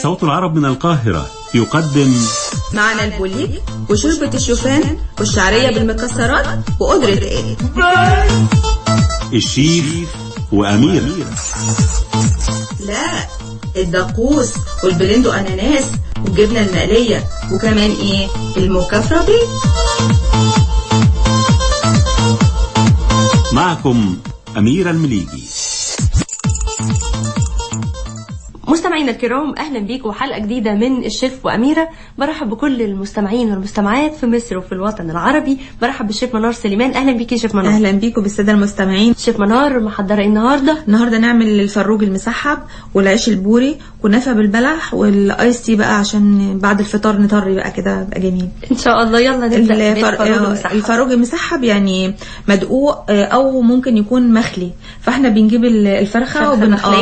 صوت العرب من القاهرة يقدم معنا البوليك وشوربة الشوفان والشعرية بالمكسرات وقدرة ايه الشيف وأمير. لا، الدقوس والبلندو أناناس والجبنة المقلية وكمان ايه المكفرة بيه. معكم أميرة المليجي. مستمعينا الكرام، اهلا بيكم حلقه جديده من الشيف واميره. برحب بكل المستمعين والمستمعات في مصر وفي الوطن العربي. برحب بالشيف منار سليمان. اهلا بيكي يا شيف منار. اهلا بيكم بالساده المستمعين. شيف منار محضره النهارده نعمل الفروج المسحب والعيش البوري كنافه بالبلح والايس تي بقى، عشان بعد الفطار نطري بقى كده يبقى جميل ان شاء الله. يلا نبدا. الفروج المسحب يعني مدقوق او ممكن يكون مخلي، فاحنا بنجيب الفرخه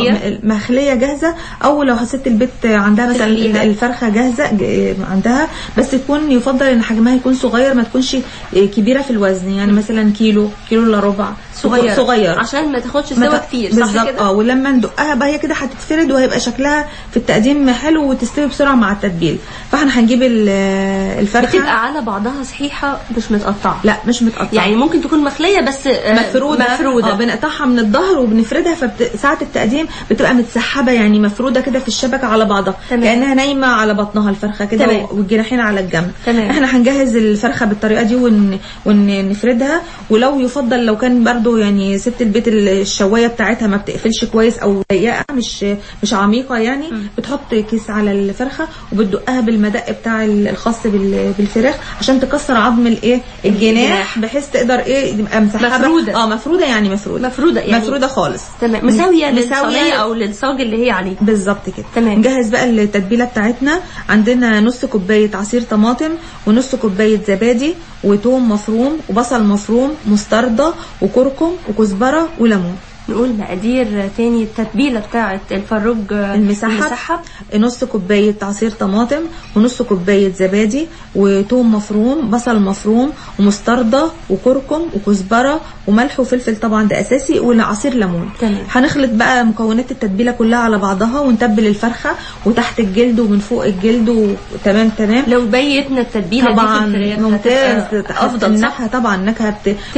مخليه جاهزه، او لو ست البيت عندها مثلا الفرخه جاهزه عندها، بس تكون يفضل ان حجمها يكون صغير، ما تكونش كبيره في الوزن، يعني مثلا كيلو الا ربع، صغير عشان ما تاخدش سوا كتير، صح كده؟ ولما ندقها بقى هي كده هتتفرد وهيبقى شكلها في التقديم حلو وتستوي بسرعه مع التتبيل. فاحنا هنجيب الفرخه بتبقى على بعضها صحيحه، مش متقطعه. لا مش متقطعه، يعني ممكن تكون مخليه بس مفروده. بنقطعها من الظهر وبنفردها، فساعه التقديم بتبقى متسحبه، يعني مفروده كده في الشبكه على بعضها. تمام. كانها نايمه على بطنها الفرخه كده، والجناحين على الجنب. احنا هنجهز الفرخه بالطريقه دي ونفردها. ولو يفضل لو كان برضو يعني ست البيت الشوايه بتاعتها ما بتقفلش كويس او ضيقه، مش عميقه، يعني بتحط كيس على الفرخه وبتدقها بالمدق بتاع الخاص بالفراخ عشان تكسر عظم الجناح، بحيث تقدر تبقى مسحبه مفروده يعني مفروده خالص. تمام. مساويه للصينيه او للصاج اللي هي عليه بالظبط كده. تمام. نجهز بقى التتبيله بتاعتنا. عندنا نص كوبايه عصير طماطم، ونص كوبايه زبادي، وتوم مفروم، وبصل مفروم، مستردة، وكركم، وكزبره، وليمون. نقول مقادير تاني. التتبيله بتاعه الفروج المسحب: نص كوبايه عصير طماطم، ونص كوبايه زبادي، وتوم مفروم، بصل مفروم، ومستردة، وكركم، وكزبره، وملح وفلفل طبعا ده اساسي، وعصير ليمون. هنخلط بقى مكونات التتبيله كلها على بعضها ونتبل الفرخه وتحت الجلد ومن فوق الجلد، وتمام. لو بيتنا التتبيله طبعا دي ممتاز، افضل. النكهه طبعا النكهه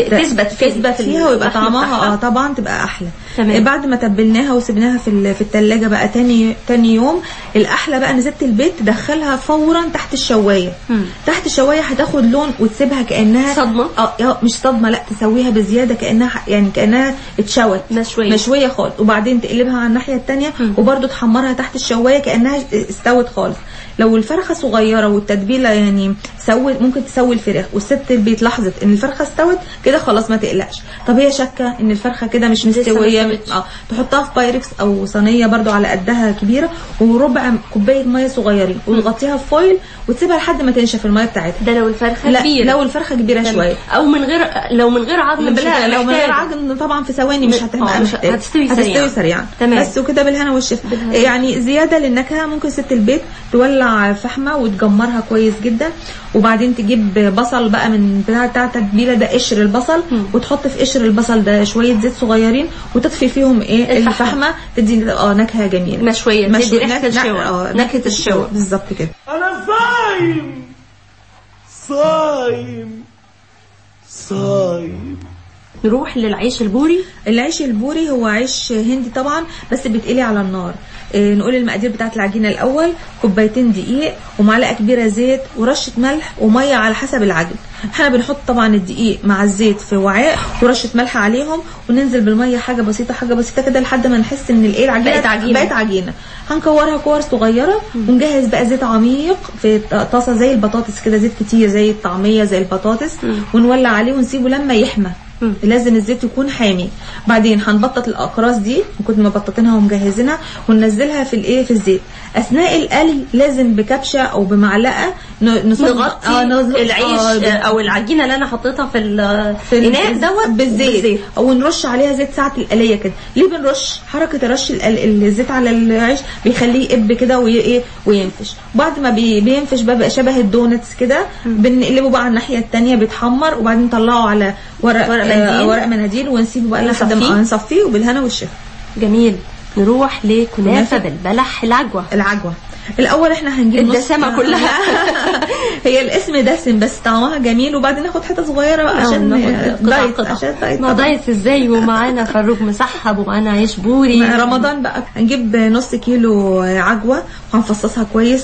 تثبت فيها ويبقى طعمها طبعا تبقى احلى. تمام. بعد ما تبلناها وسبناها في الثلاجه بقى تاني يوم، الاحلى بقى نزلت البيت تدخلها فورا تحت الشوايه. تحت الشوايه هتاخد لون وتسيبها كانها صدمه. مش صدمه، لا تسويها بزياده كانها اتشوت مشويه خالص، وبعدين تقلبها على الناحيه الثانيه وبرده تحمرها تحت الشوايه كانها استوت خالص. لو الفرخه صغيره والتتبيله يعني ممكن تسوي الفراخ، والست البيت لاحظت ان الفرخه استوت كده خلاص ما تقلقش. طب هي شاكه ان الفرخه كده مش مستويه، تحطها في بايركس او صينيه برده على قدها كبيره، وربع كوبايه ميه صغيرين، وتغطيها بفويل وتسيبها لحد ما تنشف الميه بتاعتها. ده لو الفرخه كبيره. لو الفرخه كبيره شويه، او لو من غير عظم. لا، لو من غير عظم طبعا في ثواني مش هتستوي سريعا. بس وكده بالهنا والشفا. يعني زياده للنكهه ممكن ست البيت تولع فحمه وتجمرها كويس جدا، وبعدين تجيب بصل بقى من بتاع التتبيله ده، قشر البصل، وتحط في قشر البصل ده شويه زيت صغيرين وتطفي فيهم الفحمه، تدي نكهه جميله مشويه، تدي ريحه الشوى، نكهه الشوى بالظبط كده. انا صايم. نروح للعيش البوري. العيش البوري هو عيش هندي طبعا، بس بيتقلي على النار. نقول المقادير بتاعت العجينه الاول: كوبايتين دقيق، ومعلقه كبيره زيت، ورشه ملح، وميه على حسب العجن. احنا بنحط طبعا الدقيق مع الزيت في وعاء ورشه ملح عليهم، وننزل بالميه حاجه بسيطه كده لحد ما نحس ان العجينه بقت عجينه. هنكورها كور صغيره، ونجهز بقى زيت عميق في طاسه زي البطاطس كده، زيت كتير زي الطعميه زي البطاطس، ونولع عليه ونسيبه لما يحمى. لازم الزيت يكون حامي. بعدين هنبطط الاقراص دي، وكنت مبططينها ومجهزينها، وننزلها في الزيت. اثناء القلي لازم بكبشه او بمعلقه نغطي العيش او العجينه اللي انا حطيتها في الاناء دوت بالزيت، او نرش عليها زيت ساعه القليه كده. ليه بنرش؟ حركه رش الزيت على العيش بيخليه يقب كده وينفش. بعد ما بينفش بقى شبه الدونتس كده، بنقلبه بقى على الناحيه الثانيه بيتحمر، وبعدين نطلعه على ورق مناديل ونسيبه بقى لحد ما نصفيه، وبالهنا والشفا. جميل. نروح لكنافة بالبلح العجوة. الاول احنا هنجيب الدسمة كلها. هي الاسم دسم بس طعمها جميل، وبعدين ناخد حته صغيره بقى عشان دايت. ما دايت ازاي ومعانا فروج مسحب ومعانا عيش بوري رمضان بقى. هنجيب نص كيلو عجوه وهنفصصها كويس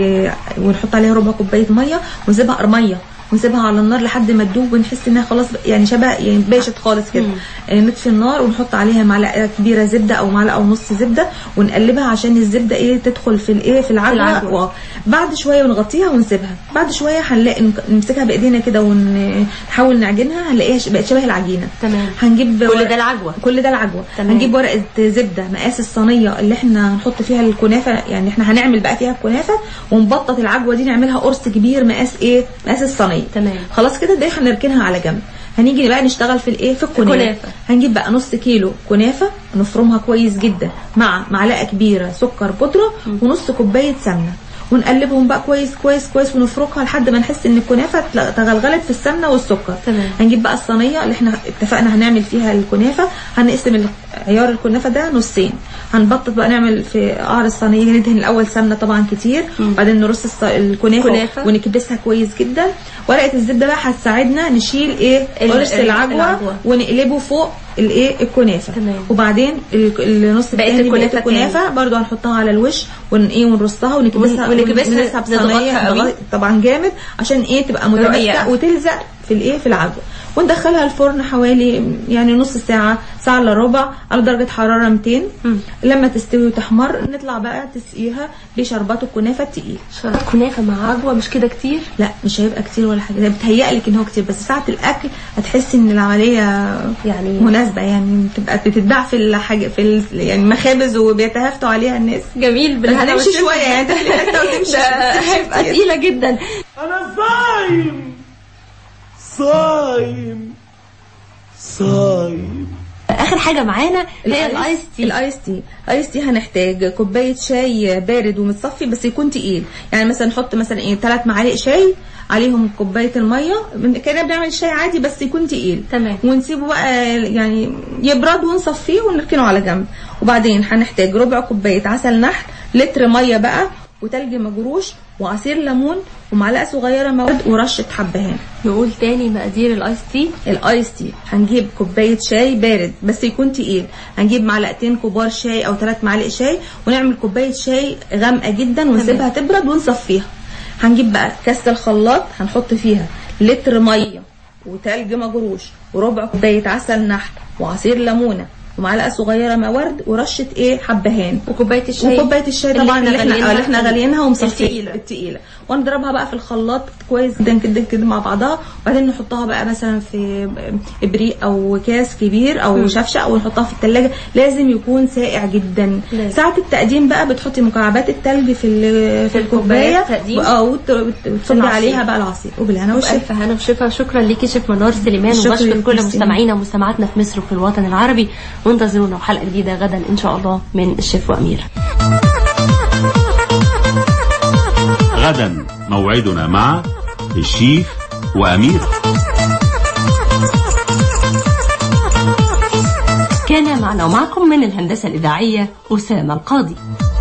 ونحط عليها ربع كوبايه ميه ونسيبها قرميه ونسيبها على النار لحد ما تدوب ونحس انها خلاص يعني شبه يعني باشت خالص كده. نطفي النار ونحط عليها معلقه كبيره زبده او معلقه ونص زبده ونقلبها عشان الزبده تدخل في العجوه. بعد شويه ونغطيها ونسيبها. بعد شويه هنلاقي نمسكها بايدينا كده ونحاول نعجنها هنلاقيها بقت شبه العجينه. تمام. هنجيب كل ده العجوه. هنجيب ورقه زبده مقاس الصينيه اللي احنا هنحط فيها الكنافه، يعني احنا هنعمل بقى فيها الكنافه، ونبطط العجوه دي نعملها قرص كبير مقاس الصينيه. تمام. خلاص كده ده هنركنها على جنب. هنيجي بقى نشتغل في الكنافه. هنجيب بقى نص كيلو كنافه نفرمها كويس جدا مع معلقه كبيره سكر بودره ونص كوبايه سمنه، ونقلبهم بقى كويس كويس كويس ونفركها لحد ما نحس ان الكنافه تغلغلت في السمنه والسكر. تمام. هنجيب بقى الصينيه اللي احنا اتفقنا هنعمل فيها الكنافه، هنقسم عيار الكنافه ده نصين. هنبطط بقى نعمل في قعر الصينيه، ندهن الاول سمنه طبعا كتير، وبعدين نرص الكنافه ونكبسها كويس جدا. ورقه الزبده بقى هتساعدنا نشيل قرص العجوه ونقلبه فوق الكنافه. وبعدين النص الثاني بقيه الكنافه برضو هنحطها على الوش ونرصها ونكبسها بصينيه طبعا جامد عشان تبقى متماسكه وتلزق في العجوه. وندخلها الفرن حوالي يعني نص ساعه الا ربع على درجه حراره 200. لما تستوي وتحمر نطلع بقى تسقيها بشربات الكنافه التقيل. شربات كنافه مع عجوه مش كده كتير؟ لا مش هيبقى كتير ولا حاجه، ده بتهيألك ان هو كتير، بس ساعه الاكل هتحسي ان العمليه يعني مناسبه، يعني تبقى بتتباع في الحاجه يعني مخابز وبيتهافتوا عليها الناس. جميل. هنمشي شويه يعني تاكلي حته وتمشي. هتبقى تقيله جدا. انا صايم. اخر حاجه معانا هي الايس تي هنحتاج كوبايه شاي بارد ومتصفي بس يكون تقيل، يعني مثلا نحط مثلا 3 معالق شاي عليهم كوبايه الميه، كنا بنعمل شاي عادي بس يكون تقيل. تمام. ونسيبه بقى يعني يبرد ونصفيه ونركنه على جنب. وبعدين هنحتاج ربع كوبايه عسل نحل، لتر ميه بقى، وتلج مجروش، وعصير ليمون، ومعلقه صغيره مواد، ورشه حبهان. نقول تاني مقادير الايس تي هنجيب كوبايه شاي بارد بس يكون تقيل، هنجيب معلقتين كبار شاي او 3 معالق شاي، ونعمل كوبايه شاي غامقه جدا ونسيبها تبرد ونصفيها. هنجيب بقى كاس الخلاط هنحط فيها لتر ميه وتلج مجروش وربع كوبايه عسل نحل وعصير ليمونه ومعلقه صغيره موارد ورشه حبهان، وكوبايه الشاي طبعا اللي احنا غاليينها ومصفيه التقيله، ونضربها بقى في الخلاط كويس جدا كده مع بعضها. وبعدين نحطها بقى مثلا في ابريق او كاس كبير او شفشه، ونحطها في الثلاجه. لازم يكون ساقع جدا. ساعه التقديم بقى بتحطي مكعبات الثلج في الكوبايه وتصبي عليها بقى العصير. وبالهنا والشفا. هنا وشفا. شكرا ليكي شيف منار سليمان، وبشكر كل مستمعينا ومستمعاتنا في مصر وفي الوطن العربي، وانتظرونا حلقه جديده غدا ان شاء الله من الشيف وأميرة. غدا موعدنا مع الشيف وأميرة. كان معنا ومعكم من الهندسة الإذاعية أسامة القاضي.